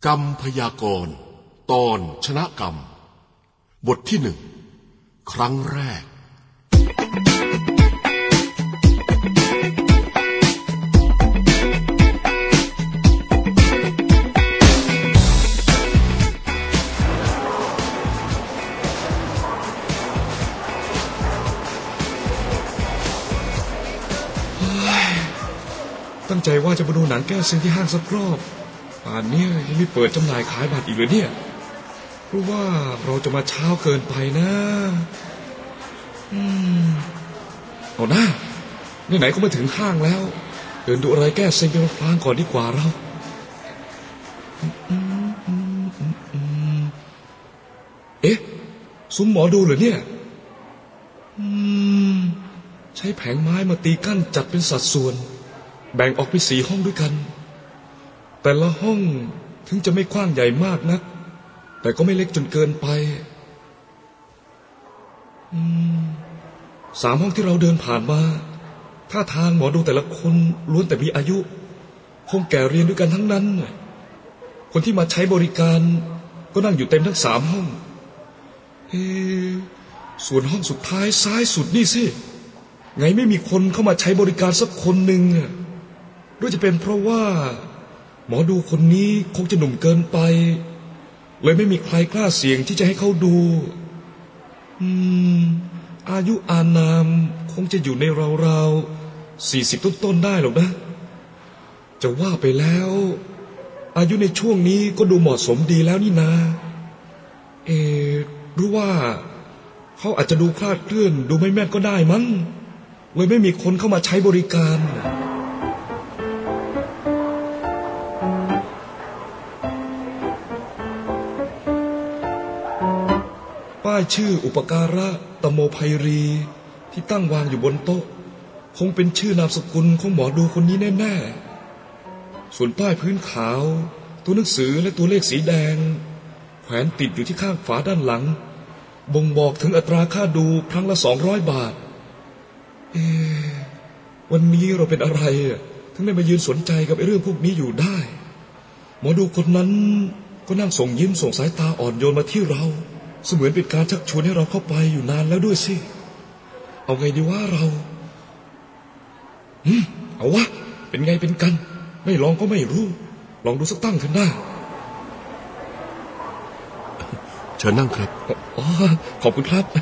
กรรมพยากรณ์ตอนชนะกรรมบทที่1ครั้งแรกตั้งใจว่าจะมาดูหนังแก้เซ็งที่ห้างสักรอบป่านนี้ยังไม่เปิดจำหน่ายขายบัตรอีกเลยเนี่ยเพราะว่าเราจะมาเช้าเกินไปนะเอาหน้าไหนๆก็มาถึงห้างแล้วเดินดูอะไรแก้เซ็งกันพลางก่อนดีกว่าเราเอ๊ะซุ้มหมอดูเหรอเนี่ยใช้แผงไม้มาตีกั้นจัดเป็นสัดส่วนแบ่งออกเป็น4 ห้องด้วยกันแต่ละห้องถึงจะไม่กว้างใหญ่มากนักแต่ก็ไม่เล็กจนเกินไป3 ห้องที่เราเดินผ่านมาท่าทางหมอดูแต่ละคนล้วนแต่มีอายุคงแก่เรียนด้วยกันทั้งนั้นคนที่มาใช้บริการก็นั่งอยู่เต็มทั้ง3 ห้องส่วนห้องสุดท้ายซ้ายสุดนี่สิไงไม่มีคนเข้ามาใช้บริการสักคนหนึ่งด้วยจะเป็นเพราะว่าหมอดูคนนี้คงจะหนุ่มเกินไปเลยไม่มีใครกล้าเสี่ยงที่จะให้เขาดูอายุอานามคงจะอยู่ในราวๆ40 ต้นๆได้หรอกนะจะว่าไปแล้วอายุในช่วงนี้ก็ดูเหมาะสมดีแล้วนี่นาหรือว่าเขาอาจจะดูคลาดเคลื่อนดูไม่แม่นก็ได้มั้งเลยไม่มีคนเข้ามาใช้บริการป้ายชื่ออุปการะตโมไพรีที่ตั้งวางอยู่บนโต๊ะคงเป็นชื่อนามสกุลของหมอดูคนนี้แน่ๆส่วนป้ายพื้นขาวตัวหนังสือและตัวเลขสีแดงแขวนติดอยู่ที่ข้างฝาด้านหลังบ่งบอกถึงอัตราค่าดูครั้งละ200 บาทวันนี้เราเป็นอะไรถึงได้มายืนสนใจกับเรื่องพวกนี้อยู่ได้หมอดูคนนั้นก็นั่งส่งยิ้มส่งสายตาอ่อนโยนมาที่เราเสมือนเป็นการชักชวนให้เราเข้าไปอยู่นานแล้วด้วยสิเอาไงดีว่าเราเอาวะเป็นไงเป็นกันไม่ลองก็ไม่รู้ลองดูสักตั้งเถอะหน้าเชิญนั่งครับขอบคุณครับ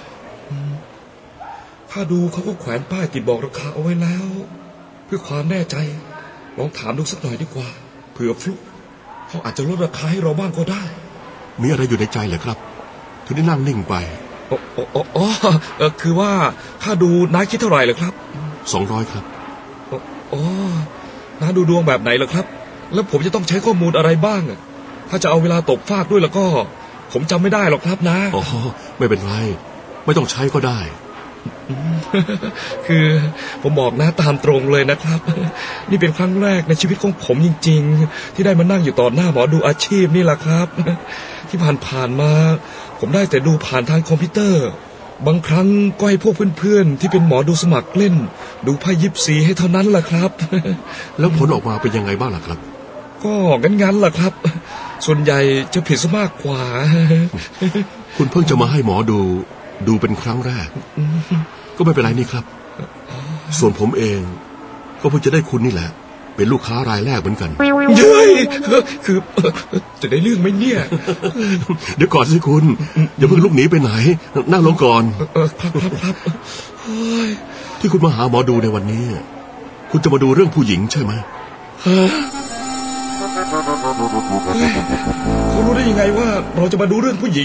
ถ้าดูเขาก็แขวนป้ายติดบอกราคาเอาไว้แล้วเพื่อความแน่ใจลองถามดูสักหน่อยดีกว่าเผื่อฟลุกเขาอาจจะลดราคาให้เราบ้างก็ได้มีอะไรอยู่ในใจเหรอครับถึงได้นั่งนิ่งไปคือว่าถ้าดูน้าคิดเท่าไหร่เหรอครับ 200ครับน้าดูดวงแบบไหนเหรอครับแล้วผมจะต้องใช้ข้อมูลอะไรบ้างถ้าจะเอาเวลาตกฟากด้วยแล้วก็ผมจำไม่ได้หรอกครับนะไม่เป็นไรไม่ต้องใช้ก็ได้คือผมบอกนะตามตรงเลยนะครับนี่เป็นครั้งแรกในชีวิตของผมจริงๆที่ได้มานั่งอยู่ต่อหน้าหมอดูอาชีพนี่แหละครับที่ผ่านมาผมได้แต่ดูผ่านทางคอมพิวเตอร์บางครั้งก็ให้พวกเพื่อนๆที่เป็นหมอดูสมัครเล่นดูไพ่ยิปซีให้เท่านั้นแหละครับแล้วผลออกมาเป็นยังไงบ้างล่ะครับก็งั้นแหละครับส่วนใหญ่จะผิดซะมากกว่าคุณเพิ่งจะมาให้หมอดูเป็นครั้งแรกก็ไม่เป็นไรนี่ครับส่วนผมเองก็เพิ่งจะได้คุณนี่แหละเป็นลูกค้ารายแรกเหมือนกันเย้ยคือจะได้เรื่องไหมเนี่ยเดี๋ยวก่อนสิคุณอย่าเพิ่งลุกหนีไปไหนนั่งลงก่อนครับที่คุณมาหาหมอดูในวันนี้คุณจะมาดูเรื่องผู้หญิงใช่ไหมเขารู้ได้ยังไงว่าเราจะมาดูเรื่องผู้หญิง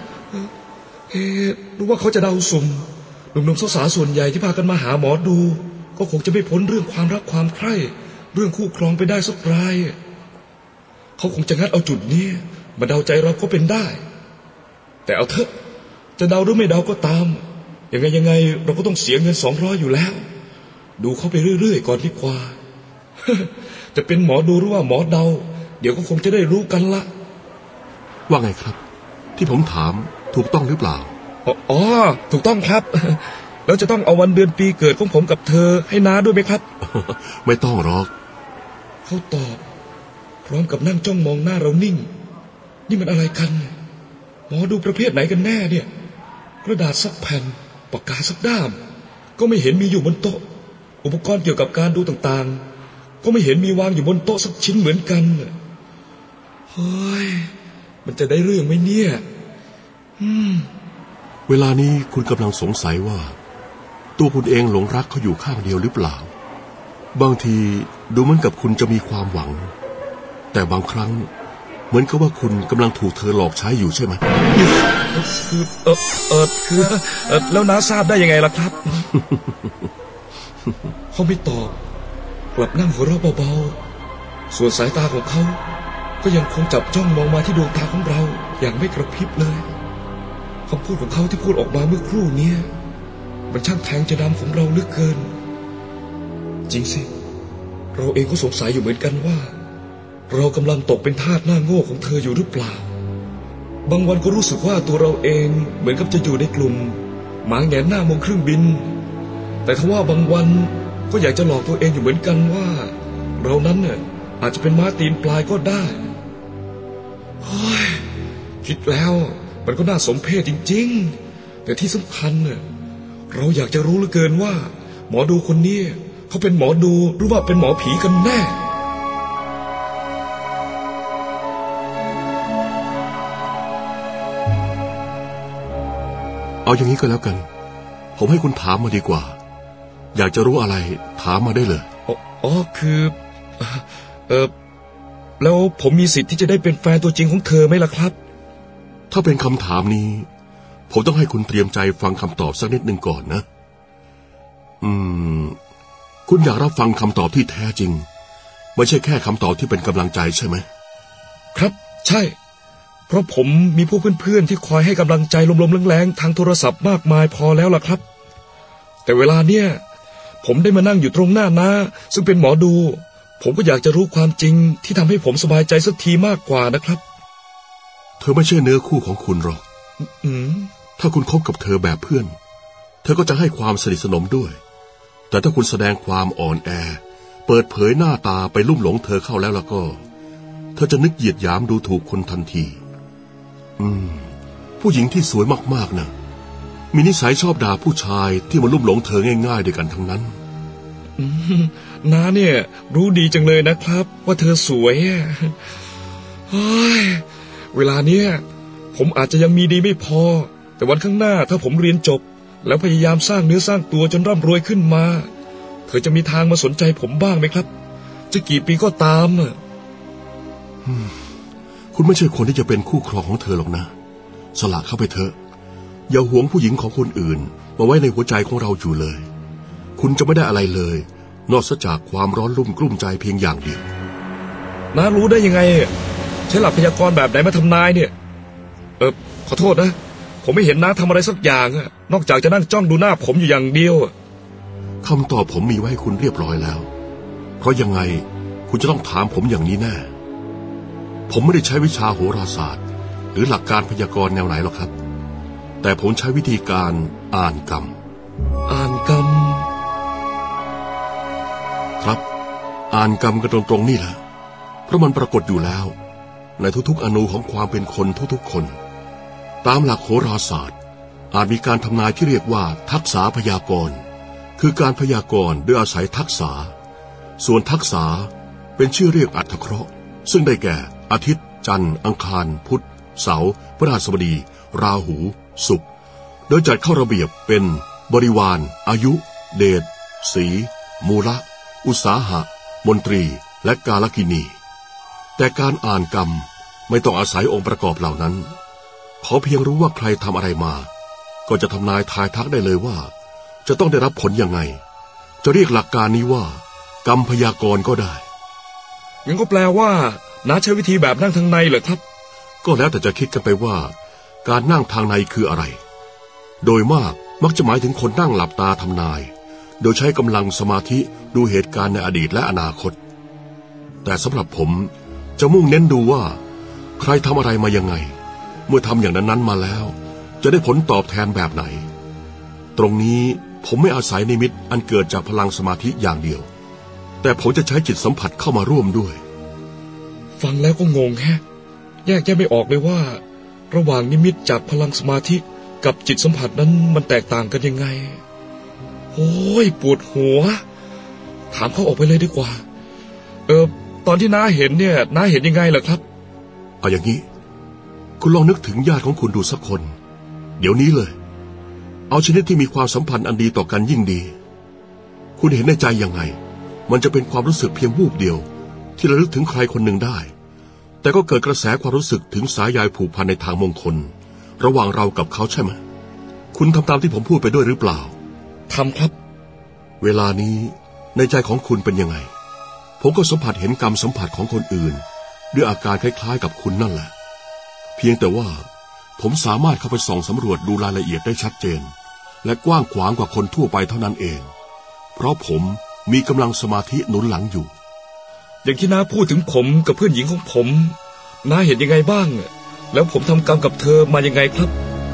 รู้ว่าเขาจะเดาสุ่มหนุ่มๆสาวๆส่วนใหญ่ที่พากันมาหาหมอดูก็คงจะไม่พ้นเรื่องความรักความใคร่เรื่องคู่ครองไปได้สักรายเขาคงจะงัดเอาจุดนี้มาเดาใจเราก็เป็นได้แต่เอาเถอะจะเดาหรือไม่เดาก็ตามยังไงเราก็ต้องเสียเงิน200อยู่แล้วดูเขาไปเรื่อยๆก่อนดีกว่าจะเป็นหมอดูหรือว่าหมอเดาเดี๋ยวก็คงจะได้รู้กันละว่าไงครับที่ผมถามถูกต้องหรือเปล่าถูกต้องครับแล้วจะต้องเอาวันเดือนปีเกิดของผมกับเธอให้น้าด้วยไหมครับไม่ต้องหรอกเขาตอบพร้อมกับนั่งจ้องมองหน้าเรานิ่งนี่มันอะไรกันหมอดูประเภทไหนกันแน่เนี่ยกระดาษสักแผ่นปากกาสักด้ามก็ไม่เห็นมีอยู่บนโต๊ะอุปกรณ์เกี่ยวกับการดูต่างๆก็ไม่เห็นมีวางอยู่บนโต๊ะสักชิ้นเหมือนกันเฮ้ยมันจะได้เรื่องไหมเนี่ยเวลานี้คุณกำลังสงสัยว่าตัวคุณเองหลงรักเขาอยู่ข้างเดียวหรือเปล่าบางทีดูเหมือนกับคุณจะมีความหวังแต่บางครั้งเหมือนกับว่าคุณกำลังถูกเธอหลอกใช้อยู่ใช่ไหมคือแล้วน้าทราบได้ยังไงล่ะครับ เขาไม่ตอบกลับนั่งหัวเราะเบาๆส่วนสายตาของเขาก็ยังคงจับจ้องมองมาที่ดวงตาของเราอย่างไม่กระพริบเลยคำพูดของเขาที่พูดออกมาเมื่อครู่นี้มันช่างแทงใจดำของเราเหลือเกินจริงสิเราเองก็สงสัยอยู่เหมือนกันว่าเรากำลังตกเป็นทาสหน้าโง่ของเธออยู่หรือเปล่าบางวันก็รู้สึกว่าตัวเราเองเหมือนกับจะอยู่ในกลุ่มหมาแงนหน้ามองเครื่องบินแต่ทว่าบางวันก็อยากจะหลอกตัวเองอยู่เหมือนกันว่าเรานั้นเนี่ยอาจจะเป็นม้าตีนปลายก็ได้เฮ้ยคิดแล้วมันก็น่าสมเพชจริงๆแต่ที่สำคัญเนี่ยเราอยากจะรู้เหลือเกินว่าหมอดูคนนี้เขาเป็นหมอดูหรือว่าเป็นหมอผีกันแน่เอาอย่างนี้ก็แล้วกันผมให้คุณถามมาดีกว่าอยากจะรู้อะไรถามมาได้เลยอ๋อคือแล้วผมมีสิทธิ์ที่จะได้เป็นแฟนตัวจริงของเธอไหมล่ะครับถ้าเป็นคำถามนี้ผมต้องให้คุณเตรียมใจฟังคำตอบสักนิดหนึ่งก่อนนะคุณอยากรับฟังคำตอบที่แท้จริงไม่ใช่แค่คำตอบที่เป็นกำลังใจใช่ไหมครับใช่เพราะผมมีพวกเพื่อนๆที่คอยให้กำลังใจลมๆแรงๆทางโทรศัพท์มากมายพอแล้วล่ะครับแต่เวลาเนี่ยผมได้มานั่งอยู่ตรงหน้าน้าซึ่งเป็นหมอดูผมก็อยากจะรู้ความจริงที่ทำให้ผมสบายใจสักทีมากกว่านะครับเธอไม่ใช่เนื้อคู่ของคุณหรอกถ้าคุณคบกับเธอแบบเพื่อนเธอก็จะให้ความสนิทสนมด้วยแต่ถ้าคุณแสดงความอ่อนแอเปิดเผยหน้าตาไปลุ่มหลงเธอเข้าแล้วก็เธอจะนึกเหยียดหยามดูถูกคนทันทีผู้หญิงที่สวยมากๆนะมีนิสัยชอบด่าผู้ชายที่มาลุ่มหลงเธอง่ายๆด้วยกันทั้งนั้นน้าเนี่ยรู้ดีจังเลยนะครับว่าเธอสวยเวลาเนี้ยผมอาจจะยังมีดีไม่พอแต่วันข้างหน้าถ้าผมเรียนจบแล้วพยายามสร้างเนื้อสร้างตัวจนร่ำรวยขึ้นมาเธอจะมีทางมาสนใจผมบ้างไหมครับจะกี่ปีก็ตามคุณไม่ใช่คนที่จะเป็นคู่ครองของเธอหรอกนะสละเข้าไปเถอะอย่าหวงผู้หญิงของคนอื่นมาไว้ในหัวใจของเราอยู่เลยคุณจะไม่ได้อะไรเลยนอกจากความร้อนรุ่มกลุ้มใจเพียงอย่างเดียวน้ารู้ได้ยังไงใช้หลักพยากรณ์แบบไหนมาทำนายเนี่ยขอโทษนะผมไม่เห็นน้าทำอะไรสักอย่างนอกจากจะนั่งจ้องดูหน้าผมอยู่อย่างเดียวคำตอบผมมีไว้ให้คุณเรียบร้อยแล้วเพราะยังไงคุณจะต้องถามผมอย่างนี้แน่ผมไม่ได้ใช้วิชาโหราศาสตร์หรือหลักการพยากรณ์แนวไหนหรอกครับแต่ผมใช้วิธีการอ่านกรรมครับอ่านกรรมกันตรงๆนี่แหละเพราะมันปรากฏอยู่แล้วในทุกๆอนูของความเป็นคนทุกๆคนตามหลักโหราศาสตร์อาจมีการทำนายที่เรียกว่าทักษะพยากรณ์คือการพยากรณ์โดยอาศัยทักษะส่วนทักษะเป็นชื่อเรียกอัตเคราะห์ซึ่งได้แก่อาทิตย์จันทร์อังคารพุธเสาร์พฤหัสบดีราหูศุกร์โดยจัดเข้าระเบียบเป็นบริวารอายุเดชสีมูละอุตสาหะมนตรีและกาลกินีแต่การอ่านกรรมไม่ต้องอาศัยองค์ประกอบเหล่านั้นขอเพียงรู้ว่าใครทำอะไรมาก็จะทำนายทายทักได้เลยว่าจะต้องได้รับผลยังไงจะเรียกหลักการนี้ว่ากรรมพยากรณ์ก็ได้งั้นก็แปลว่าน้าใช้วิธีแบบนั่งทางในเหรอครับก็แล้วแต่จะคิดกันไปว่าการนั่งทางในคืออะไรโดยมากมักจะหมายถึงคนนั่งหลับตาทำนายโดยใช้กำลังสมาธิดูเหตุการณ์ในอดีตและอนาคตแต่สำหรับผมจะมุ่งเน้นดูว่าใครทำอะไรมายังไงเมื่อทำอย่างนั้นมาแล้วจะได้ผลตอบแทนแบบไหนตรงนี้ผมไม่อาศัยนิมิตอันเกิดจากพลังสมาธิอย่างเดียวแต่ผมจะใช้จิตสัมผัสเข้ามาร่วมด้วยแฟฟังแล้วก็งงแฮะแยกไม่ออกเลยว่าระหว่างนิมิตจากพลังสมาธิกับจิตสัมผัสนั้นมันแตกต่างกันยังไงโอ้ยปวดหัวถามเขาออกไปเลยดีกว่าตอนที่น้าเห็นเนี่ยน้าเห็นยังไงล่ะครับเอาอย่างนี้คุณลองนึกถึงญาติของคุณดูสักคนเดี๋ยวนี้เลยเอาชนิดที่มีความสัมพันธ์อันดีต่อกันยิ่งดีคุณเห็นในใจยังไงมันจะเป็นความรู้สึกเพียงวูบเดียวที่ระลึกถึงใครคนหนึ่งได้แต่ก็เกิดกระแสความรู้สึกถึงสายใยผูกพันในทางมงคลระหว่างเรากับเขาใช่ไหมคุณทำตามที่ผมพูดไปด้วยหรือเปล่าทำครับเวลานี้ในใจของคุณเป็นยังไงผมก็สัมผัสเห็นกรรมสัมผัสของคนอื่นด้วยอาการคล้ายๆกับคุณนั่นแหละเพียงแต่ว่าผมสามารถเข้าไปส่องสำรวจดูรายละเอียดได้ชัดเจนและกว้างขวางกว่าคนทั่วไปเท่านั้นเองเพราะผมมีกำลังสมาธิหนุนหลังอยู่อย่างที่น้าพูดถึงผมกับเพื่อนหญิงของผมน้าเห็นยังไงบ้างแล้วผมทำกรรมกับเธอมายังไงครับ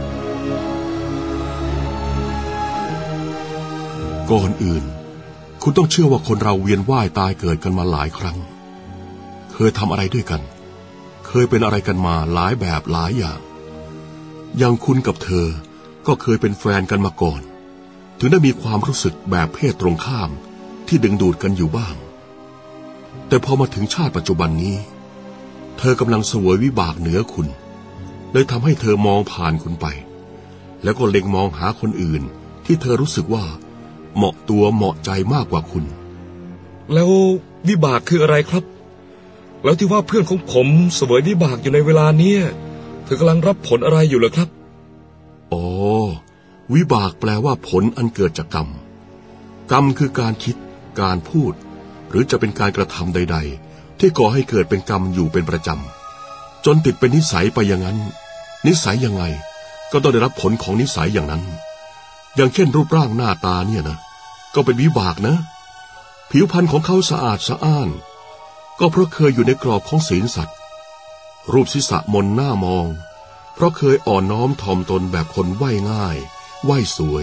ก่อนอื่นคุณต้องเชื่อว่าคนเราเวียนว่ายตายเกิดกันมาหลายครั้งเคยทำอะไรด้วยกันเคยเป็นอะไรกันมาหลายแบบหลายอย่างคุณกับเธอก็เคยเป็นแฟนกันมาก่อนถึงได้มีความรู้สึกแบบเพศตรงข้ามที่ดึงดูดกันอยู่บ้างแต่พอมาถึงชาติปัจจุบันนี้เธอกำลังเสวยวิบากเหนือคุณเลยทำให้เธอมองผ่านคุณไปแล้วก็เล็งมองหาคนอื่นที่เธอรู้สึกว่าเหมาะตัวเหมาะใจมากกว่าคุณแล้ววิบากคืออะไรครับแล้วที่ว่าเพื่อนของผมเสวยวิบากอยู่ในเวลานี้เธอกำลังรับผลอะไรอยู่เหรอครับอ๋อวิบากแปลว่าผลอันเกิดจากกรรมกรรมคือการคิดการพูดหรือจะเป็นการกระทำใดๆที่ก่อให้เกิดเป็นกรรมอยู่เป็นประจำจนติดเป็นนิสัยไปอย่างนั้นนิสัยยังไงก็ต้องได้รับผลของนิสัยอย่างนั้นอย่างเช่นรูปร่างหน้าตาเนี่ยนะก็เป็นวิบากนะผิวพรรณของเขาสะอาดสะอ้านก็เพราะเคยอยู่ในกรอบของศีลสัตว์รูปศีรษะมนหน้ามองเพราะเคยอ่อนน้อมถ่อมตนแบบคนไหว้ง่ายไหว้สวย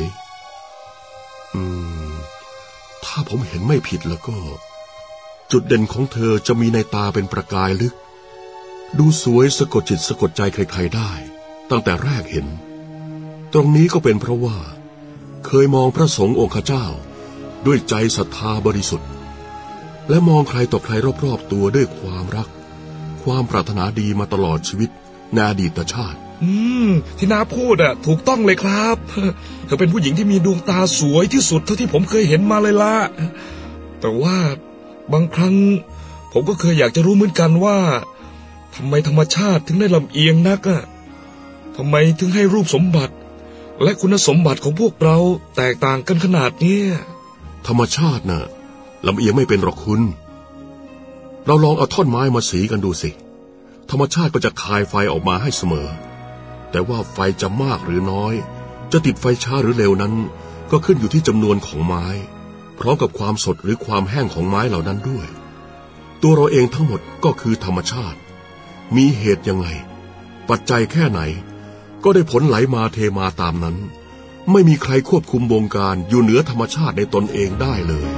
ถ้าผมเห็นไม่ผิดแล้วก็จุดเด่นของเธอจะมีในตาเป็นประกายลึกดูสวยสะกดจิตสะกดใจใครๆได้ตั้งแต่แรกเห็นตรงนี้ก็เป็นเพราะว่าเคยมองพระสงฆ์องค์ข้าเจ้าด้วยใจศรัทธาบริสุทธิ์และมองใครต่อใครรอบๆตัวด้วยความรักความปรารถนาดีมาตลอดชีวิตในอดีตชาติที่น้าพูดถูกต้องเลยครับเธอเป็นผู้หญิงที่มีดวงตาสวยที่สุดเท่าที่ผมเคยเห็นมาเลยล่ะแต่ว่าบางครั้งผมก็เคยอยากจะรู้เหมือนกันว่าทำไมธรรมชาติถึงได้ลำเอียงนักทำไมถึงให้รูปสมบัติและคุณสมบัติของพวกเราแตกต่างกันขนาดนี้ธรรมชาติน่ะลำเอียงไม่เป็นหรอกคุณเราลองเอาท่อนไม้มาสีกันดูสิธรรมชาติก็จะคายไฟออกมาให้เสมอแต่ว่าไฟจะมากหรือน้อยจะติดไฟช้าหรือเร็วนั้นก็ขึ้นอยู่ที่จำนวนของไม้พร้อมกับความสดหรือความแห้งของไม้เหล่านั้นด้วยตัวเราเองทั้งหมดก็คือธรรมชาติมีเหตุยังไงปัจจัยแค่ไหนก็ได้ผลไหลมาเทมาตามนั้นไม่มีใครควบคุมวงการอยู่เหนือธรรมชาติในตนเองได้เลย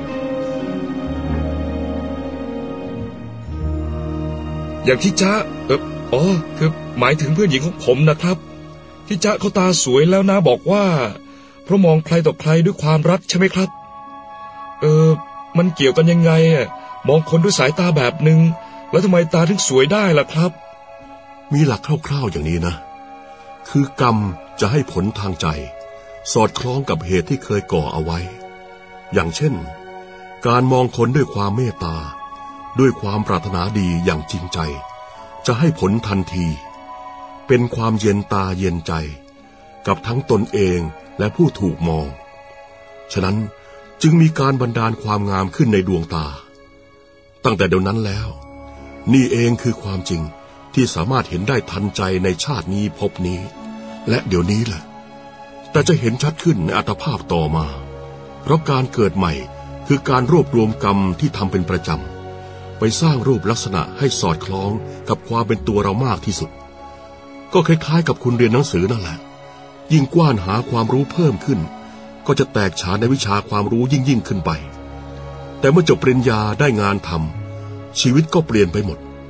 อย่างที่จ๊ะคือหมายถึงเพื่อนหญิงของผมนะครับที่จ๊ะเขาตาสวยแล้วนะบอกว่าเพราะมองใครต่อใครด้วยความรักใช่ไหมครับมันเกี่ยวกันยังไงมองคนด้วยสายตาแบบนึงแล้วทำไมตาถึงสวยได้ล่ะครับมีหลักคร่าวๆอย่างนี้นะคือกรรมจะให้ผลทางใจสอดคล้องกับเหตุที่เคยก่อเอาไว้อย่างเช่นการมองคนด้วยความเมตตาด้วยความปรารถนาดีอย่างจริงใจจะให้ผลทันทีเป็นความเย็นตาเย็นใจกับทั้งตนเองและผู้ถูกมองฉะนั้นจึงมีการบันดาลความงามขึ้นในดวงตาตั้งแต่เดี๋ยวนั้นแล้วนี่เองคือความจริงที่สามารถเห็นได้ทันใจในชาตินี้ภพนี้และเดี๋ยวนี้แหละแต่จะเห็นชัดขึ้นในอัตภาพต่อมาเพราะการเกิดใหม่คือการรวบรวมกรรมที่ทำเป็นประจำไปสร้างรูปลักษณะให้สอดคล้องกับความเป็นตัวเรามากที่สุดก็คล้ายๆกับคุณเรียนหนังสือนั่นแหละยิ่งกว้านหาความรู้เพิ่มขึ้นก็จะแตกฉานในวิชาความรู้ยิ่งขึ้นไปแต่เมื่อจบปริญญาได้งานทำชีวิตก็เปลี่ยนไปหมด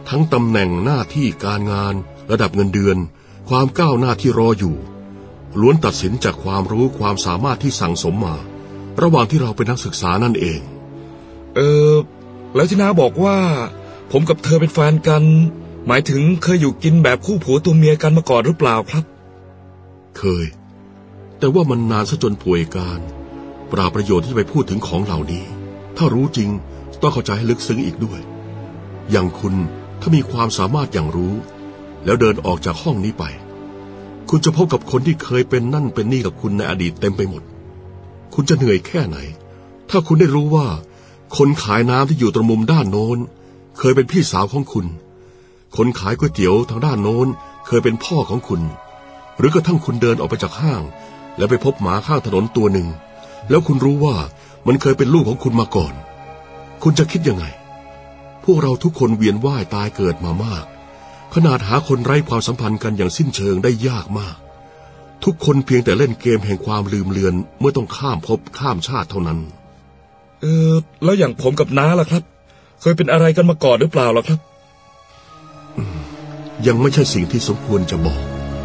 ทั้งตำแหน่งหน้าที่การงานระดับเงินเดือนความก้าวหน้าที่รออยู่ล้วนตัดสินจากความรู้ความสามารถที่สั่งสมมาระหว่างที่เราเป็นนักศึกษานั่นเองแล้วที่น้าบอกว่าผมกับเธอเป็นแฟนกันหมายถึงเคยอยู่กินแบบคู่ผัวตัวเมียกันมาก่อนหรือเปล่าครับเคยแต่ว่ามันนานซะจนป่วยการเปล่าประโยชน์ที่ไปพูดถึงของเหล่านี้ถ้ารู้จริงต้องเข้าใจให้ลึกซึ้งอีกด้วยอย่างคุณถ้ามีความสามารถอย่างรู้แล้วเดินออกจากห้องนี้ไปคุณจะพบกับคนที่เคยเป็นนั่นเป็นนี่กับคุณในอดีตเต็มไปหมดคุณจะเหนื่อยแค่ไหนถ้าคุณได้รู้ว่าคนขายน้ำที่อยู่ตรงมุมด้านโน้นเคยเป็นพี่สาวของคุณคนขายก๋วยเตี๋ยวทางด้านโน้นเคยเป็นพ่อของคุณหรือกระทั่งคุณเดินออกไปจากห้างแล้วไปพบหมาข้างถนนตัวหนึ่งแล้วคุณรู้ว่ามันเคยเป็นลูกของคุณมาก่อนคุณจะคิดยังไงพวกเราทุกคนเวียนว่ายตายเกิดมามากขนาดหาคนไร้ความสัมพันธ์กันอย่างสิ้นเชิงได้ยากมากทุกคนเพียงแต่เล่นเกมแห่งความลืมเลือนเมื่อต้องข้ามภพข้ามชาติเท่านั้นแล้วอย่างผมกับน้าล่ะครับเคยเป็นอะไรกันมาก่อนหรือเปล่าล่ะครับยังไม่ใช่สิ่งที่สมควรจะบอก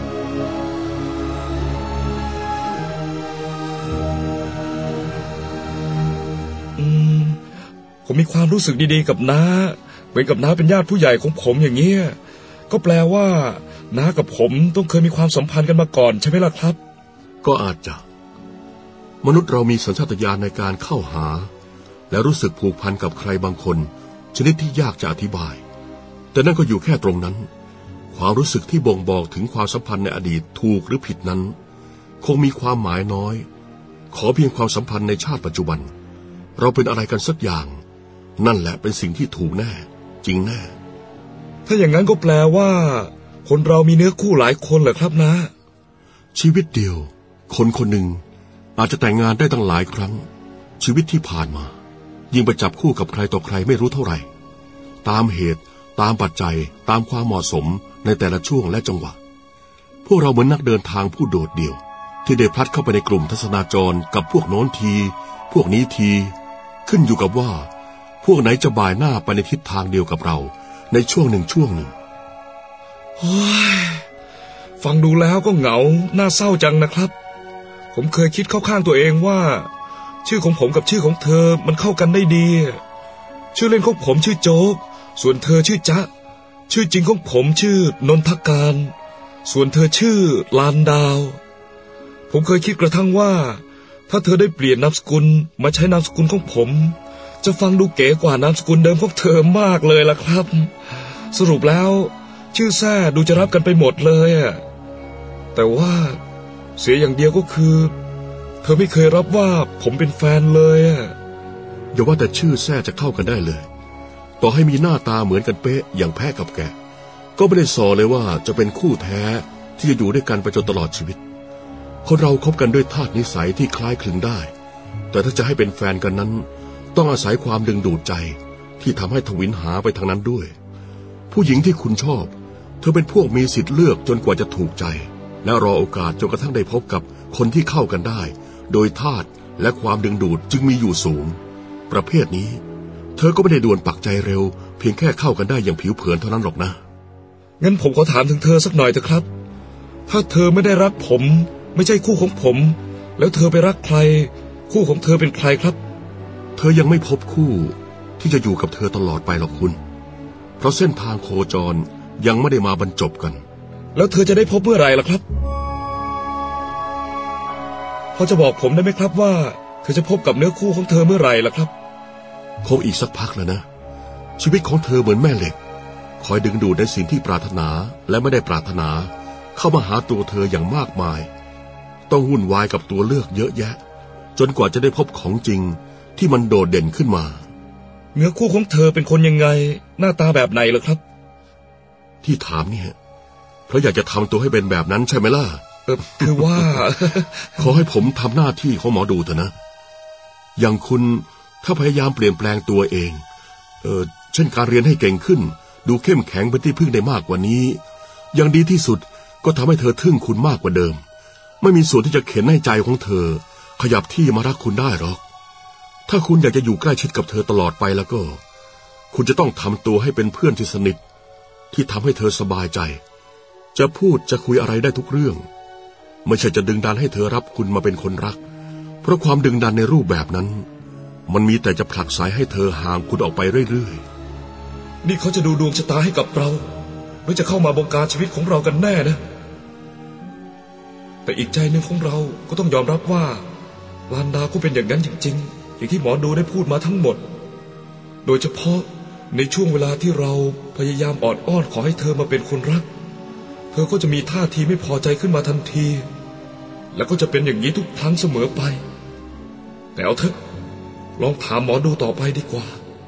ผมมีความรู้สึกดีๆกับน้าเหมือนกับน้าเป็นญาติผู้ใหญ่ของผมอย่างเงี้ยก็แปลว่าน้ากับผมต้องเคยมีความสัมพันธ์กันมาก่อนใช่ไหมล่ะครับก็อาจจะมนุษย์เรามีสัญชาตญาณในการเข้าหาและรู้สึกผูกพันกับใครบางคนชนิดที่ยากจะอธิบายแต่นั่นก็อยู่แค่ตรงนั้นความรู้สึกที่บ่งบอกถึงความสัมพันธ์ในอดีตถูกหรือผิดนั้นคงมีความหมายน้อยขอเพียงความสัมพันธ์ในชาติปัจจุบันเราเป็นอะไรกันสักอย่างนั่นแหละเป็นสิ่งที่ถูกแน่จริงแน่ถ้าอย่างนั้นก็แปลว่าคนเรามีเนื้อคู่หลายคนเหรอครับนะชีวิตเดียวคนคนหนึ่งอาจจะแต่งงานได้ตั้งหลายครั้งชีวิตที่ผ่านมายิ่งไปจับคู่กับใครต่อใครไม่รู้เท่าไหร่ตามเหตุตามปัจจัยตามความเหมาะสมในแต่ละช่วงและจังหวะพวกเราเหมือนนักเดินทางผู้โดดเดี่ยวที่ได้พลัดเข้าไปในกลุ่มทัศนาจรกับพวกโน้นทีพวกนี้ทีขึ้นอยู่กับว่าพวกไหนจะบ่ายหน้าไปในทิศทางเดียวกับเราในช่วงหนึ่งฟังดูแล้วก็เหงาน่าเศร้าจังนะครับผมเคยคิดเข้าข้างตัวเองว่าชื่อของผมกับชื่อของเธอมันเข้ากันได้ดีชื่อเล่นของผมชื่อโจ๊กส่วนเธอชื่อจ๊ะชื่อจริงของผมชื่อนนทการส่วนเธอชื่อลานดาวผมเคยคิดกระทั่งว่าถ้าเธอได้เปลี่ยนนามสกุลมาใช้นามสกุลของผมจะฟังดูเก๋กว่านามสกุลเดิมของเธอมากเลยล่ะครับสรุปแล้วชื่อแท้ดูจะรับกันไปหมดเลยแต่ว่าเสียอย่างเดียวก็คือเธอไม่เคยรับว่าผมเป็นแฟนเลยอย่าว่าแต่ชื่อแท้จะเข้ากันได้เลยต่อให้มีหน้าตาเหมือนกันเป๊ะอย่างแพะกับแกะก็ไม่ได้สอเลยว่าจะเป็นคู่แท้ที่จะอยู่ด้วยกันไปจนตลอดชีวิตคนเราคบกันด้วยธาตุนิสัยที่คล้ายคลึงได้แต่ถ้าจะให้เป็นแฟนกันนั้นต้องอาศัยความดึงดูดใจที่ทำให้ทวินหาไปทางนั้นด้วยผู้หญิงที่คุณชอบเธอเป็นพวกมีสิทธิ์เลือกจนกว่าจะถูกใจและรอโอกาสจนกระทั่งได้พบกับคนที่เข้ากันได้โดยธาตุและความดึงดูดจึงมีอยู่สูงประเภทนี้เธอก็ไม่ได้ด่วนปักใจเร็วเพียงแค่เข้ากันได้อย่างผิวเผินเท่านั้นหรอกนะงั้นผมขอถามถึงเธอสักหน่อยเถอะครับถ้าเธอไม่ได้รักผมไม่ใช่คู่ของผมแล้วเธอไปรักใครคู่ของเธอเป็นใครครับเธอยังไม่พบคู่ที่จะอยู่กับเธอตลอดไปหรอกคุณเพราะเส้นทางโคจรยังไม่ได้มาบรรจบกันแล้วเธอจะได้พบเมื่อไหร่ล่ะครับพอจะบอกผมได้ไหมครับว่าเธอจะพบกับเนื้อคู่ของเธอเมื่อไหร่ล่ะครับคงอีกสักพักแล้วนะชีวิตของเธอเหมือนแม่เหล็กคอยดึงดูดในสิ่งที่ปรารถนาและไม่ได้ปรารถนาเข้ามาหาตัวเธออย่างมากมายต้องวุ่นวายกับตัวเลือกเยอะแยะจนกว่าจะได้พบของจริงที่มันโดดเด่นขึ้นมาเนื้อคู่ของเธอเป็นคนยังไงหน้าตาแบบไหนล่ะครับที่ถามเนี่ยเพราะอยากจะทำตัวให้เป็นแบบนั้นใช่ไหมล่ะคือว่าขอให้ผมทำหน้าที่ของหมอดูเถอะนะอย่างคุณถ้าพยายามเปลี่ยนแปลงตัวเองเช่นการเรียนให้เก่งขึ้นดูเข้มแข็งเป็นที่พึ่งได้มากกว่านี้อย่างดีที่สุดก็ทำให้เธอทึ่งคุณมากกว่าเดิมไม่มีส่วนที่จะเข็นให้ใจของเธอขยับที่มารักคุณได้หรอกถ้าคุณอยากจะอยู่ใกล้ชิดกับเธอตลอดไปแล้วก็คุณจะต้องทำตัวให้เป็นเพื่อนที่สนิทที่ทำให้เธอสบายใจจะพูดจะคุยอะไรได้ทุกเรื่องไม่ใช่จะดึงดันให้เธอรับคุณมาเป็นคนรักเพราะความดึงดันในรูปแบบนั้นมันมีแต่จะผลักไสให้เธอห่างคุณออกไปเรื่อยๆนี่เขาจะดูดวงชะตาให้กับเราหรือจะเข้ามาบงการชีวิตของเรากันแน่นะแต่อีกใจหนึ่งของเราก็ต้องยอมรับว่าลานดาก็เป็นอย่างนั้นจริงๆอย่างที่หมอดูได้พูดมาทั้งหมดโดยเฉพาะในช่วงเวลาที่เราพยายามออดอ้อนขอให้เธอมาเป็นคนรักเธอก็จะมีท่าทีไม่พอใจขึ้นมาทันทีแล้วก็จะเป็นอย่างนี้ทุกครั้งเสมอไปแต่เอาเถอะลองถามหมอดูต่อไปดีกว่า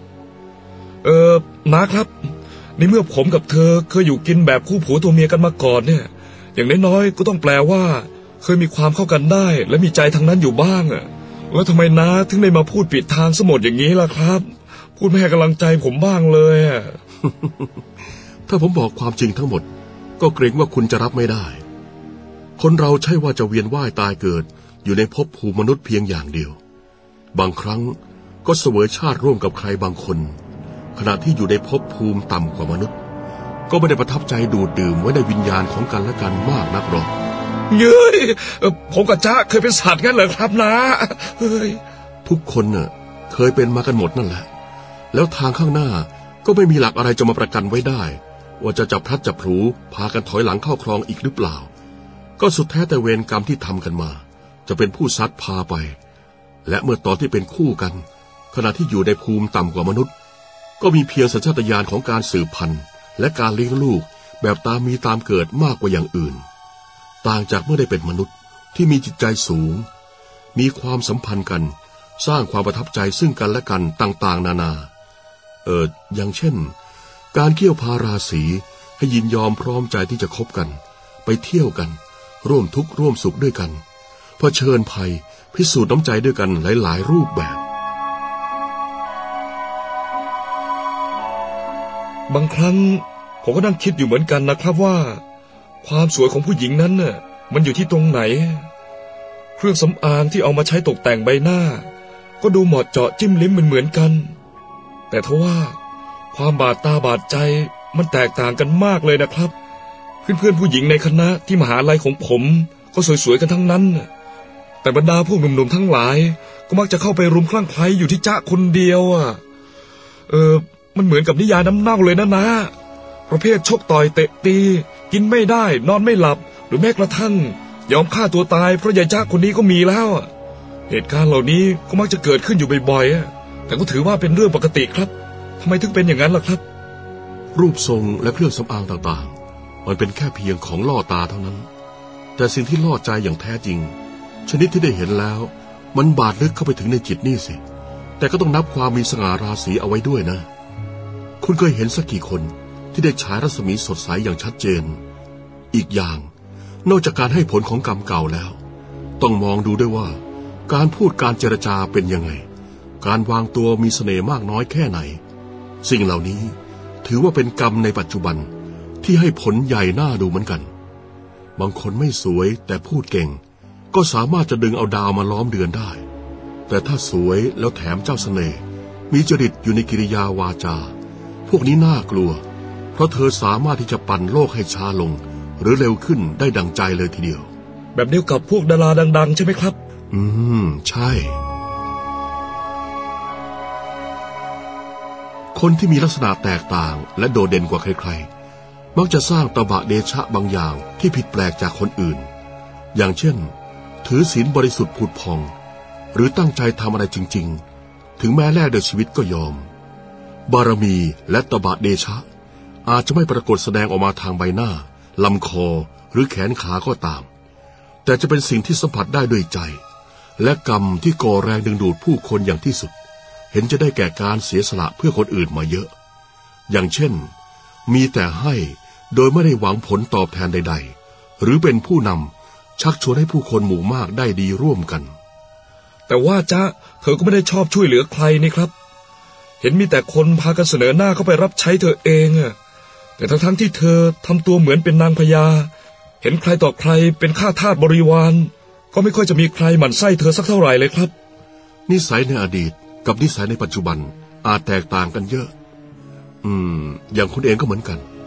นะครับในเมื่อผมกับเธอเคยอยู่กินแบบคู่ผัวตัวเมียกันมาก่อนเนี่ยอย่างน้อยๆก็ต้องแปลว่าเคยมีความเข้ากันได้และมีใจทางนั้นอยู่บ้างอะแล้วทำไมน้าถึงได้มาพูดปิดทางสมดอย่างนี้ล่ะครับพูดไม่ให้กำลังใจผมบ้างเลยอะถ้าผมบอกความจริงทั้งหมดก็เกรงว่าคุณจะรับไม่ได้คนเราใช่ว่าจะเวียนว่ายตายเกิดอยู่ในภพภูมิมนุษย์เพียงอย่างเดียวบางครั้งก็เสวยชาติร่วมกับใครบางคนขณะที่อยู่ในภพภูมิต่ำกว่ามนุษย์ก็ไม่ได้ประทับใจดูดดื่มไว้ในวิญญาณของกันและกันมากนักหรอกเย้ยผมกับจ๊ะเคยเป็นสัตว์งั้นเหรอครับนะเฮ้ยทุกคนเน่ะเคยเป็นมากันหมดนั่นแหละแล้วทางข้างหน้าก็ไม่มีหลักอะไรจะมาประกันไว้ได้ว่าจะจับพลัดจับผลูพากันถอยหลังเข้าคลองอีกหรือเปล่าก็สุดแท้แต่เวรกรรมที่ทำกันมาจะเป็นผู้ซัดพาไปและเมื่อตอนที่เป็นคู่กันขณะที่อยู่ในภูมิต่ำกว่ามนุษย์ก็มีเพียงสัญชาตญาณของการสืบพันธุ์และการเลี้ยงลูกแบบตามมีตามเกิดมากกว่าอย่างอื่นต่างจากเมื่อได้เป็นมนุษย์ที่มีจิตใจสูงมีความสัมพันธ์กันสร้างความประทับใจซึ่งกันและกันต่างๆนานาอย่างเช่นการเกี่ยวพาราศีให้ยินยอมพร้อมใจที่จะคบกันไปเที่ยวกันร่วมทุกข์ร่วมสุขด้วยกันเผชิญภัยพิสูจน์น้ำใจด้วยกันหลายๆรูปแบบบางครั้งผมก็นั่งคิดอยู่เหมือนกันนะครับว่าความสวยของผู้หญิงนั้นน่ะมันอยู่ที่ตรงไหนเครื่องสำอางที่เอามาใช้ตกแต่งใบหน้าก็ดูเหมาะเจาะจิ้มลิ้มเหมือนกันแต่ทว่าความบาดตาบาดใจมันแตกต่างกันมากเลยนะครับเพื่อนๆผู้หญิงในคณะที่มหาลัยของผมก็สวยๆกันทั้งนั้นแต่บรรดาพวกหนุ่มๆทั้งหลายก็มักจะเข้าไปรุมคลั่งไคล้อยู่ที่จ๊ะคนเดียวมันเหมือนกับนิยายน้ำเน่าเลยนะประเภทชกต่อยเตะตีกินไม่ได้นอนไม่หลับหรือแม้กระทั่งยอมฆ่าตัวตายเพราะยายจ๊ะคนนี้ก็มีแล้วเหตุการณ์เหล่านี้ก็มักจะเกิดขึ้นอยู่บ่อยๆแต่ก็ถือว่าเป็นเรื่องปกติครับทำไมถึงเป็นอย่างนั้นล่ะครับรูปทรงและเครื่องสำอางต่างๆมันเป็นแค่เพียงของล่อตาเท่านั้นแต่สิ่งที่ล่อใจอย่างแท้จริงชนิดที่ได้เห็นแล้วมันบาดลึกเข้าไปถึงในจิตนี่สิแต่ก็ต้องนับความมีสง่าราศีเอาไว้ด้วยนะคุณเคยเห็นสักกี่คนที่ได้ฉายรัศมีสดใสอย่างชัดเจนอีกอย่างนอกจากการให้ผลของกรรมเก่าแล้วต้องมองดูด้วยว่าการพูดการเจรจาเป็นยังไงการวางตัวมีเสน่ห์มากน้อยแค่ไหนสิ่งเหล่านี้ถือว่าเป็นกรรมในปัจจุบันที่ให้ผลใหญ่น่าดูเหมือนกันบางคนไม่สวยแต่พูดเก่งก็สามารถจะดึงเอาดาวมาล้อมเดือนได้แต่ถ้าสวยแล้วแถมเจ้าเสน่ห์มีจริตอยู่ในกิริยาวาจาพวกนี้น่ากลัวเพราะเธอสามารถที่จะปั่นโลกให้ช้าลงหรือเร็วขึ้นได้ดังใจเลยทีเดียวแบบเดียวกับพวกดาราดังๆใช่ไหมครับใช่คนที่มีลักษณะแตกต่างและโดดเด่นกว่าใครๆมักจะสร้างตบะเดชะบางอย่างที่ผิดแปลกจากคนอื่นอย่างเช่นถือศีลบริสุทธิ์ผุดผ่องหรือตั้งใจทำอะไรจริงๆถึงแม้แลกด้วยชีวิตก็ยอมบารมีและตบะเดชะอาจจะไม่ปรากฏแสดงออกมาทางใบหน้าลำคอหรือแขนขาก็ตามแต่จะเป็นสิ่งที่สัมผัสได้ด้วยใจและกรรมที่ก่อแรงดึงดูดผู้คนอย่างที่สุดเห็นจะได้แก่การเสียสละเพื่อคนอื่นมาเยอะอย่างเช่นมีแต่ให้โดยไม่ได้หวังผลตอบแทนใดๆหรือเป็นผู้นำชักชวนให้ผู้คนหมู่มากได้ดีร่วมกันแต่ว่าจ๊ะเธอก็ไม่ได้ชอบช่วยเหลือใครนี่ครับเห็นมีแต่คนพากันเสนอหน้าเข้าไปรับใช้เธอเองแต่ทั้งที่เธอทำตัวเหมือนเป็นนางพญาเห็นใครต่อใครเป็นข้าทาสบริวารก็ไม่ค่อยจะมีใครหมั่นไส้เธอสักเท่าไหร่เลยครับนิสัยในอดีตกับนิสัยในปัจจุบันอาจแตกต่างกันเยอะอย่างคุณเองก็เหมือนกัน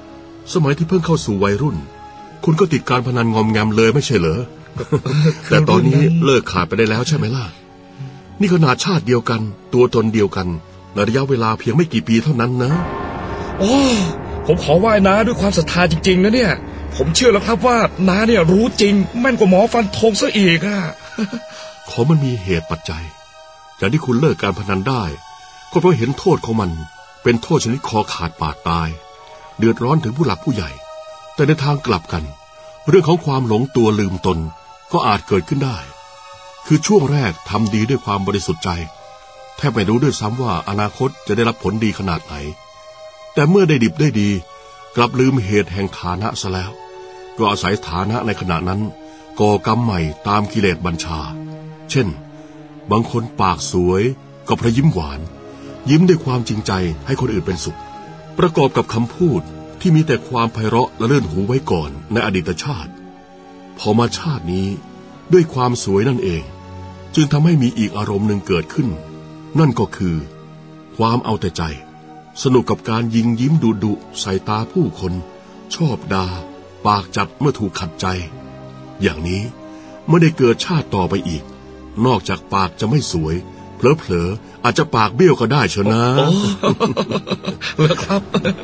สมัยที่เพิ่งเข้าสู่วัยรุ่นคุณก็ติดการพนันงอมแงมเลยไม่ใช่เหรอ แต่ตอนนี้เลิกขาดไปได้แล้วใช่ไหมล่ะนี่ขนาดชาติเดียวกันตัวตนเดียวกันในระยะเวลาเพียงไม่กี่ปีเท่านั้นนะโอ้ผมขอไหว้น้าด้วยความศรัทธาจริงๆนะเนี่ยผมเชื่อแล้วครับว่าน้าเนี่ยรู้จริงแม่นกว่าหมอฟันธงซะอีกอ่ะขอมันมีเหตุปัจจัยอย่างที่คุณเลิกการพนันได้ก็เพราะเห็นโทษของมันเป็นโทษชนิดคอขาดปากตายเดือดร้อนถึงผู้หลักผู้ใหญ่แต่ในทางกลับกันเรื่องของความหลงตัวลืมตนก็อาจเกิดขึ้นได้คือช่วงแรกทำดีด้วยความบริสุทธิ์ใจแทบไม่รู้ด้วยซ้ำว่าอนาคตจะได้รับผลดีขนาดไหนแต่เมื่อได้ดิบได้ดีกลับลืมเหตุแห่งฐานะซะแล้วก็อาศัยฐานะในขณะนั้นก่อกรรมใหม่ตามกิเลสบัญชาเช่นบางคนปากสวยก็เพราะยิ้มหวานยิ้มด้วยความจริงใจให้คนอื่นเป็นสุขประกอบกับคำพูดที่มีแต่ความไพเราะและเลื่อนหูไว้ก่อนในอดีตชาติพอมาชาตินี้ด้วยความสวยนั่นเองจึงทำให้มีอีกอารมณ์หนึ่งเกิดขึ้นนั่นก็คือความเอาแต่ใจสนุกกับการยิงยิ้มดุใส่ตาผู้คนชอบด่าปากจัดเมื่อถูกขัดใจอย่างนี้ไม่ได้เกิดชาติต่อไปอีกนอกจากปากจะไม่สวยเผลอๆอาจจะปากเบี้ยวก็ได้เชียวนะเหรอครับ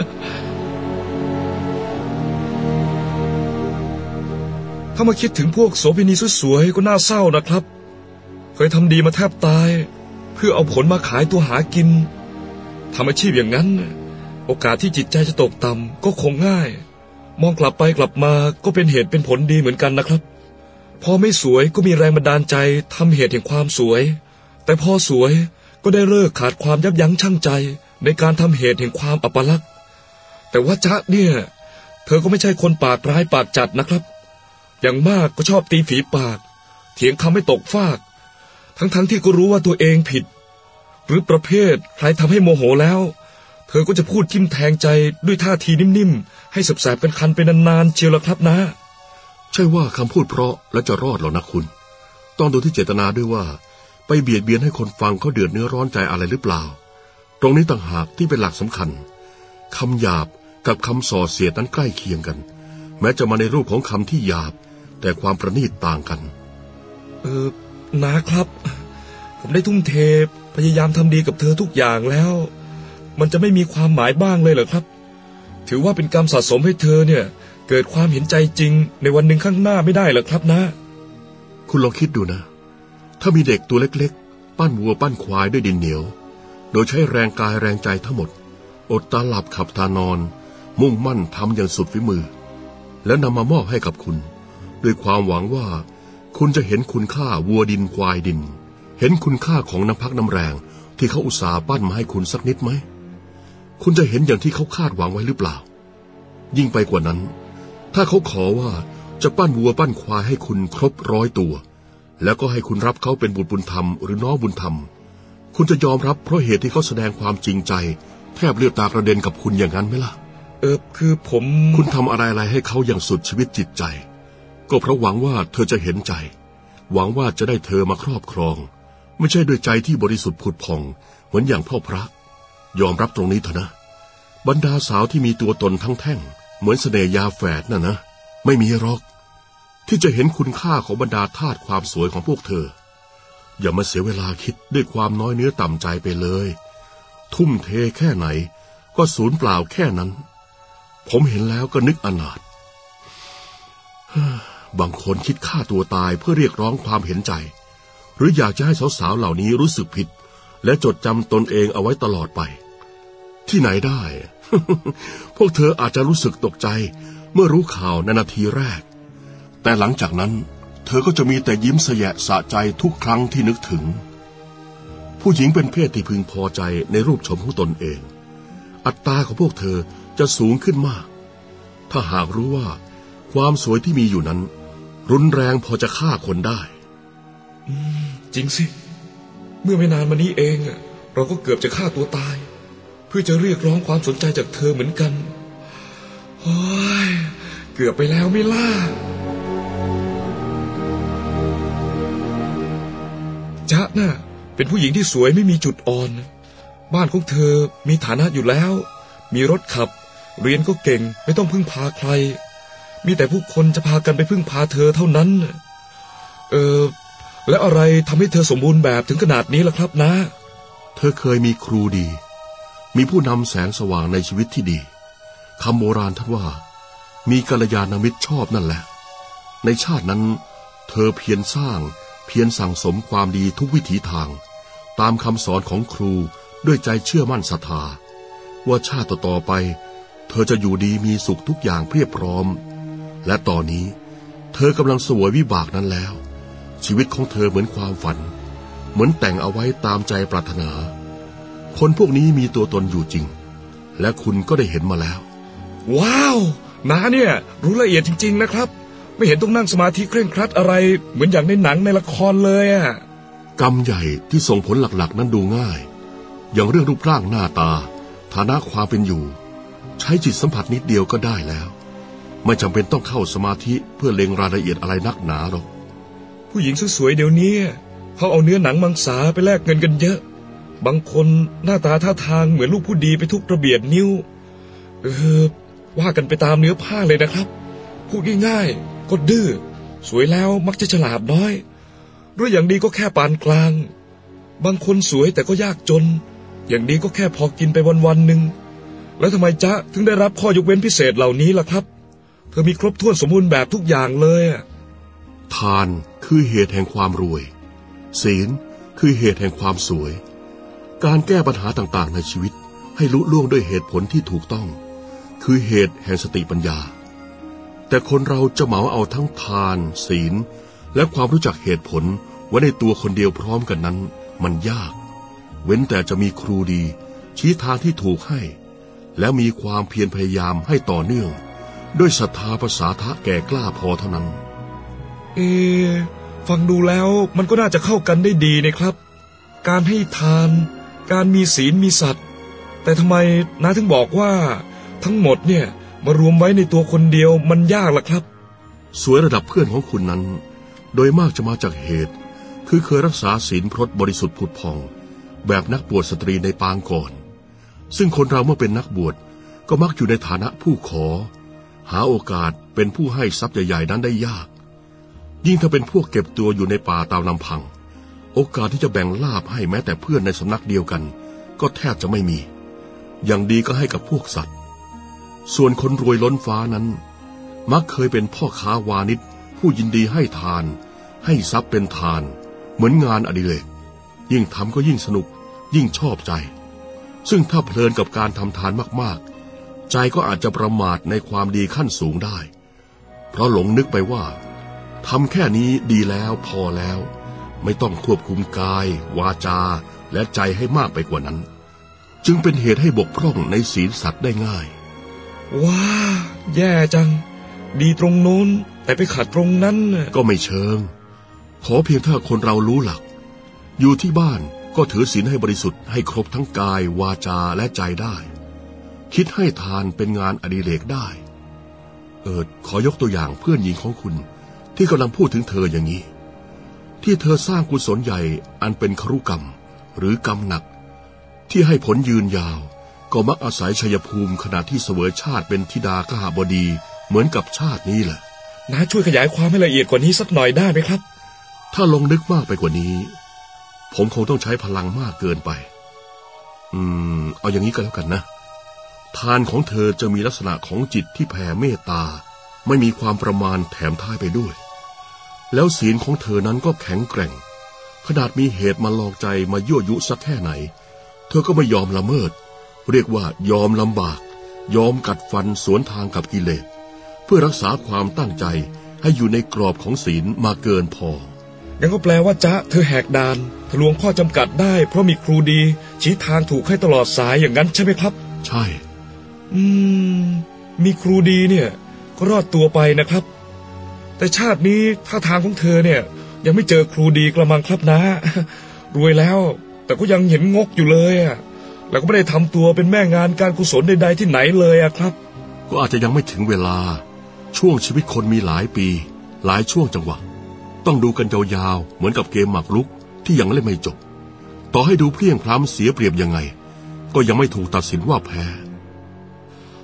ถ้ามาคิดถึงพวกโสเภณีสวยๆก็น่าเศร้านะครับเคยทำดีมาแทบตายเพื่อเอาผลมาขายตัวหากินทำอาชีพอย่างนั้นโอกาสที่จิตใจจะตกต่ำก็คงง่ายมองกลับไปกลับมาก็เป็นเหตุเป็นผลดีเหมือนกันนะครับพอไม่สวยก็มีแรงบันดาลใจทำเหตุแห่งความสวยแต่พอสวยก็ได้เลิกขาดความยับยั้งชั่งใจในการทำเหตุแห่งความอัปลักษณ์แต่ว่าจ๊ะเนี่ยเธอก็ไม่ใช่คนปากร้ายปากจัดนะครับอย่างมากก็ชอบตีฝีปากเถียงคำไม่ตกฟากทั้งที่ก็รู้ว่าตัวเองผิดหรือประเภทใครทำให้โมโหแล้วเธอก็จะพูดทิ่มแทงใจด้วยท่าทีนิ่มๆให้แสบๆคันๆไปนานๆเชียวละครับนะใช่ว่าคำพูดเพราะและจะรอดหรอนะคุณต้องดูที่เจตนาด้วยว่าไปเบียดเบียนให้คนฟังเขาเดือดเนื้อร้อนใจอะไรหรือเปล่าตรงนี้ต่างหากที่เป็นหลักสำคัญคำหยาบกับคำส่อเสียดนั้นใกล้เคียงกันแม้จะมาในรูปของคำที่หยาบแต่ความประณีตต่างกันนะครับผมได้ทุ่มเทพยายามทำดีกับเธอทุกอย่างแล้วมันจะไม่มีความหมายบ้างเลยเหรอครับถือว่าเป็นกรรมสะสมให้เธอเนี่ยเกิดความเห็นใจจริงในวันหนึ่งข้างหน้าไม่ได้เหรอครับนะคุณลองคิดดูนะถ้ามีเด็กตัวเล็กๆปั้นวัวปั้นควายด้วยดินเหนียวโดยใช้แรงกายแรงใจทั้งหมดอดตาหลับขับตานอนมุ่งมั่นทำอย่างสุดฝีมือแล้วนำมามอบให้กับคุณด้วยความหวังว่าคุณจะเห็นคุณค่าวัวดินควายดินเห็นคุณค่าของน้ำพักน้ำแรงที่เขาอุตส่าห์ปั้นมาให้คุณสักนิดไหมคุณจะเห็นอย่างที่เขาคาดหวังไว้หรือเปล่ายิ่งไปกว่านั้นถ้าเขาขอว่าจะปั้นวัวปั้นควายให้คุณครบ100 ตัวแล้วก็ให้คุณรับเขาเป็นบุตรบุญธรรมหรือน้องบุญธรรมคุณจะยอมรับเพราะเหตุที่เขาแสดงความจริงใจแทบเลือดตากระเด็นกับคุณอย่างนั้นไหมล่ะคือคุณทำอะไรให้เขาอย่างสุดชีวิตจิตใจก็เพราะหวังว่าเธอจะเห็นใจหวังว่าจะได้เธอมาครอบครองไม่ใช่ด้วยใจที่บริสุทธิ์ผุดผ่องเหมือนอย่างพ่อพระยอมรับตรงนี้เถอะนะบรรดาสาวที่มีตัวตนทั้งแท่งเหมือนเสน่ห์ยาแฝดน่ะนะไม่มีหรอกที่จะเห็นคุณค่าของบรรดาธาตุความสวยของพวกเธออย่ามาเสียเวลาคิดด้วยความน้อยเนื้อต่ำใจไปเลยทุ่มเทแค่ไหนก็สูญเปล่าแค่นั้นผมเห็นแล้วก็นึกอนาถบางคนคิดฆ่าตัวตายเพื่อเรียกร้องความเห็นใจหรืออยากจะให้สาวๆเหล่านี้รู้สึกผิดและจดจำตนเองเอาไว้ตลอดไปที่ไหนได้ พวกเธออาจจะรู้สึกตกใจเมื่อรู้ข่าวในนาทีแรกแต่หลังจากนั้นเธอก็จะมีแต่ยิ้มแสยะสะใจทุกครั้งที่นึกถึงผู้หญิงเป็นเพศที่พึงพอใจในรูปโฉมของตนเองอัตราของพวกเธอจะสูงขึ้นมากถ้าหากรู้ว่าความสวยที่มีอยู่นั้นรุนแรงพอจะฆ่าคนได้จริงสิเมื่อไม่นานมานี้เองเราก็เกือบจะฆ่าตัวตายเพื่อจะเรียกร้องความสนใจจากเธอเหมือนกันโอ้ยเกือบไปแล้วไม่ล่ะจ๊ะน่ะเป็นผู้หญิงที่สวยไม่มีจุดอ่อนบ้านของเธอมีฐานะอยู่แล้วมีรถขับเรียนก็เก่งไม่ต้องพึ่งพาใครมีแต่ผู้คนจะพากันไปพึ่งพาเธอเท่านั้นแล้วอะไรทำให้เธอสมบูรณ์แบบถึงขนาดนี้ล่ะครับนะเธอเคยมีครูดีมีผู้นำแสงสว่างในชีวิตที่ดีคำโบราณท่านว่ามีกัลยาณมิตรชอบนั่นแหละในชาตินั้นเธอเพียรสร้างเพียรสั่งสมความดีทุกวิถีทางตามคำสอนของครูด้วยใจเชื่อมั่นศรัทธาว่าชาติต่อไปเธอจะอยู่ดีมีสุขทุกอย่างเพียบพร้อมและตอนนี้เธอกำลังเสวยวิบากนั้นแล้วชีวิตของเธอเหมือนความฝันเหมือนแต่งเอาไว้ตามใจปรารถนาคนพวกนี้มีตัวตนอยู่จริงและคุณก็ได้เห็นมาแล้วว้าวน้าเนี่ยรู้ละเอียดจริงๆนะครับไม่เห็นต้องนั่งสมาธิเคร่งครัดอะไรเหมือนอย่างในหนังในละครเลยอ่ะกรรมใหญ่ที่ส่งผลหลักๆนั้นดูง่ายอย่างเรื่องรูปร่างหน้าตาฐานะความเป็นอยู่ใช้จิตสัมผัสนิดเดียวก็ได้แล้วไม่จำเป็นต้องเข้าสมาธิเพื่อเล็งรายละเอียดอะไรนักหนาหรอกผู้หญิงสวยๆเดี๋ยวนี้เขาเอาเนื้อหนังมังสาไปแลกเงินกันเยอะบางคนหน้าตาท่าทางเหมือนลูกผู้ดีไปทุกระเบียดนิ้วว่ากันไปตามเนื้อผ้าเลยนะครับพูดง่ายๆก็ดื้อสวยแล้วมักจะฉลาดน้อยหรืออย่างดีก็แค่ปานกลางบางคนสวยแต่ก็ยากจนอย่างดีก็แค่พอกินไปวันๆหนึ่งแล้วทำไมจ๊ะถึงได้รับข้อยกเว้นพิเศษเหล่านี้ล่ะครับเธอมีครบถ้วนสมบูรณ์แบบทุกอย่างเลยทานคือเหตุแห่งความรวยศีลคือเหตุแห่งความสวยการแก้ปัญหาต่างๆในชีวิตให้ลุล่วงด้วยเหตุผลที่ถูกต้องคือเหตุแห่งสติปัญญาแต่คนเราจะเหมาเอาทั้งทานศีลและความรู้จักเหตุผลไว้ในตัวคนเดียวพร้อมกันนั้นมันยากเว้นแต่จะมีครูดีชี้ทางที่ถูกให้และมีความเพียรพยายามให้ต่อเนื่องด้วยศรัทธาภาษาทะแก่กล้าพอเท่านั้นฟังดูแล้วมันก็น่าจะเข้ากันได้ดีนะครับการให้ทานการมีศีลมีสัตย์แต่ทำไมน้าถึงบอกว่าทั้งหมดเนี่ยมารวมไว้ในตัวคนเดียวมันยากล่ะครับสวยระดับเพื่อนของคุณนั้นโดยมากจะมาจากเหตุคือเคยรักษาศีลพรตบริสุทธิ์ผุดผ่องแบบนักบวชสตรีในปางก่อนซึ่งคนเราเมื่อเป็นนักบวชก็มักอยู่ในฐานะผู้ขอหาโอกาสเป็นผู้ให้ทรัพย์ใหญ่ๆนั้นได้ยากยิ่งถ้าเป็นพวกเก็บตัวอยู่ในป่าตามลำพังโอกาสที่จะแบ่งลาภให้แม้แต่เพื่อนในสำนักเดียวกันก็แทบจะไม่มีอย่างดีก็ให้กับพวกสัตว์ส่วนคนรวยล้นฟ้านั้นมักเคยเป็นพ่อค้าวานิชผู้ยินดีให้ทานให้ทรัพย์เป็นทานเหมือนงานอดิเรกยิ่งทำก็ยิ่งสนุกยิ่งชอบใจซึ่งถ้าเพลินกับการทำทานมากๆใจก็อาจจะประมาทในความดีขั้นสูงได้เพราะหลงนึกไปว่าทำแค่นี้ดีแล้วพอแล้วไม่ต้องควบคุมกายวาจาและใจให้มากไปกว่านั้นจึงเป็นเหตุให้บกพร่องในศีลสัตว์ได้ง่ายว้าแย่จังดีตรงโน้นแต่ไปขัดตรงนั้นก็ไม่เชิงขอเพียงถ้าคนเรารู้หลักอยู่ที่บ้านก็ถือศีลให้บริสุทธิ์ให้ครบทั้งกายวาจาและใจได้คิดให้ทานเป็นงานอดิเรกได้ขอยกตัวอย่างเพื่อนหญิงของคุณที่กำลังพูดถึงเธออย่างนี้ที่เธอสร้างกุศลใหญ่อันเป็นครุกรรมหรือกรรมหนักที่ให้ผลยืนยาวก็มักอาศัยชัยภูมิขณะที่เสวยชาติเป็นธิดากหบดีเหมือนกับชาตินี้แหละน้าช่วยขยายความให้ละเอียดกว่านี้สักหน่อยได้ไหมครับถ้าลงนึกมากไปกว่านี้ผมคงต้องใช้พลังมากเกินไปเอาอย่างนี้ก็แล้วกันนะทานของเธอจะมีลักษณะของจิตที่แผ่เมตตาไม่มีความประมาณแถมท้ายไปด้วยแล้วศีลของเธอนั้นก็แข็งแกร่งขนาดมีเหตุมาลองใจมายั่วยุสักแค่ไหนเธอก็ไม่ยอมละเมิดเรียกว่ายอมลำบากยอมกัดฟันสวนทางกับกิเลสเพื่อรักษาความตั้งใจให้อยู่ในกรอบของศีลมาเกินพองั้นก็แปลว่าจ๊ะเธอแหกด่านทะลวงข้อจำกัดได้เพราะมีครูดีชี้ทางถูกให้ตลอดสายอย่างนั้นใช่ไหมครับใช่มีครูดีเนี่ยก็รอดตัวไปนะครับแต่ชาตินี้ท่าทางของเธอเนี่ยยังไม่เจอครูดีกระมังครับนะรวยแล้วแต่ก็ยังเห็นงกอยู่เลยแล้วก็ไม่ได้ทำตัวเป็นแม่งานการกุศลใดๆที่ไหนเลยครับก็อาจจะยังไม่ถึงเวลาช่วงชีวิตคนมีหลายปีหลายช่วงจังหวะต้องดูกันยาวๆเหมือนกับเกมหมากรุกที่ยังเล่นไม่จบต่อให้ดูเพลียงพล้ำเสียเปรียบยังไงก็ยังไม่ถูกตัดสินว่าแพ้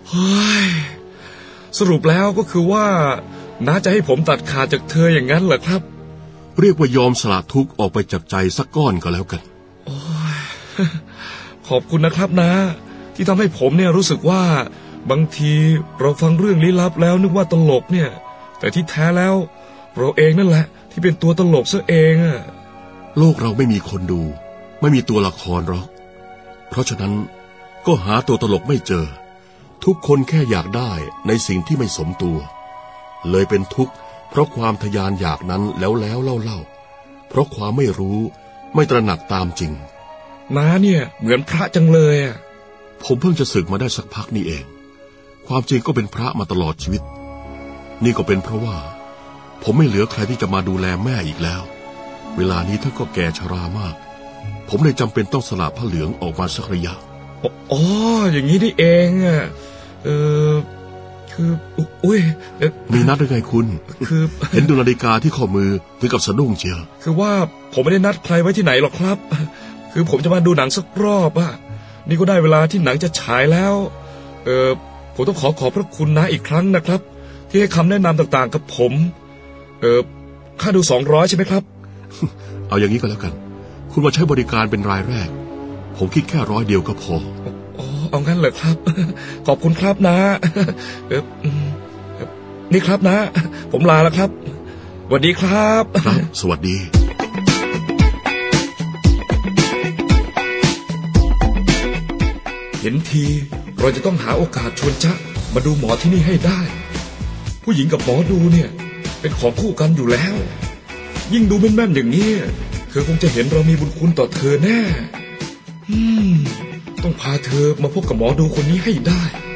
เฮ้ยสรุปแล้วก็คือว่าน้าจะให้ผมตัดขาดจากเธออย่างนั้นเหรอครับเรียกว่ายอมสละทุกข์ออกไปจากใจสักก้อนก็แล้วกันโอ้ยขอบคุณนะครับนะที่ทำให้ผมเนี่ยรู้สึกว่าบางทีเราฟังเรื่องลี้ลับแล้วนึกว่าตลกเนี่ยแต่ที่แท้แล้วเราเองนั่นแหละที่เป็นตัวตลกซะเองอะโลกเราไม่มีคนดูไม่มีตัวละครหรอกเพราะฉะนั้นก็หาตัวตลกไม่เจอทุกคนแค่อยากได้ในสิ่งที่ไม่สมตัวเลยเป็นทุกข์เพราะความทยานอยากนั้นแล้วเล่าเพราะความไม่รู้ไม่ตระหนักตามจริงน้าเนี่ยเหมือนพระจังเลยอ่ะผมเพิ่งจะสึกมาได้สักพักนี่เองความจริงก็เป็นพระมาตลอดชีวิตนี่ก็เป็นเพราะว่าผมไม่เหลือใครที่จะมาดูแลแม่อีกแล้วเวลานี้ท่านก็แก่ชรามากผมเลยจำเป็นต้องสละผ้าเหลืองออกมาสักระยะอ๋ออย่างนี้นี่เองอ่ะคืออุ้ยมีนัดหรือไงคุณคือเห็นดูนาฬิกาที่ข้อมือถึงกับสะดุ้งเชียวคือว่าผมไม่ได้นัดใครไว้ที่ไหนหรอกครับคือผมจะมาดูหนังสักรอบอ่ะนี่ก็ได้เวลาที่หนังจะฉายแล้วผมต้องขอบพระคุณนะอีกครั้งนะครับที่ให้คำแนะนำต่างๆกับผมค่าดู200ใช่ไหมครับเอาอย่างนี้ก็แล้วกันคุณมาใช้บริการเป็นรายแรกผมคิดแค่100เดียวก็พอเอางั้นเหรอครับขอบคุณครับนะนี่ครับนะผมลาแล้วครับสวัสดีครับครับสวัสดีเห็นทีเราจะต้องหาโอกาสชวนจ๊ะมาดูหมอที่นี่ให้ได้ผู้หญิงกับหมอดูเนี่ยเป็นของคู่กันอยู่แล้วยิ่งดูแม่นๆอย่างนี้เธอคงจะเห็นเรามีบุญคุณต่อเธอแน่ต้องพาเธอมาพบกับหมอดูคนนี้ให้ได้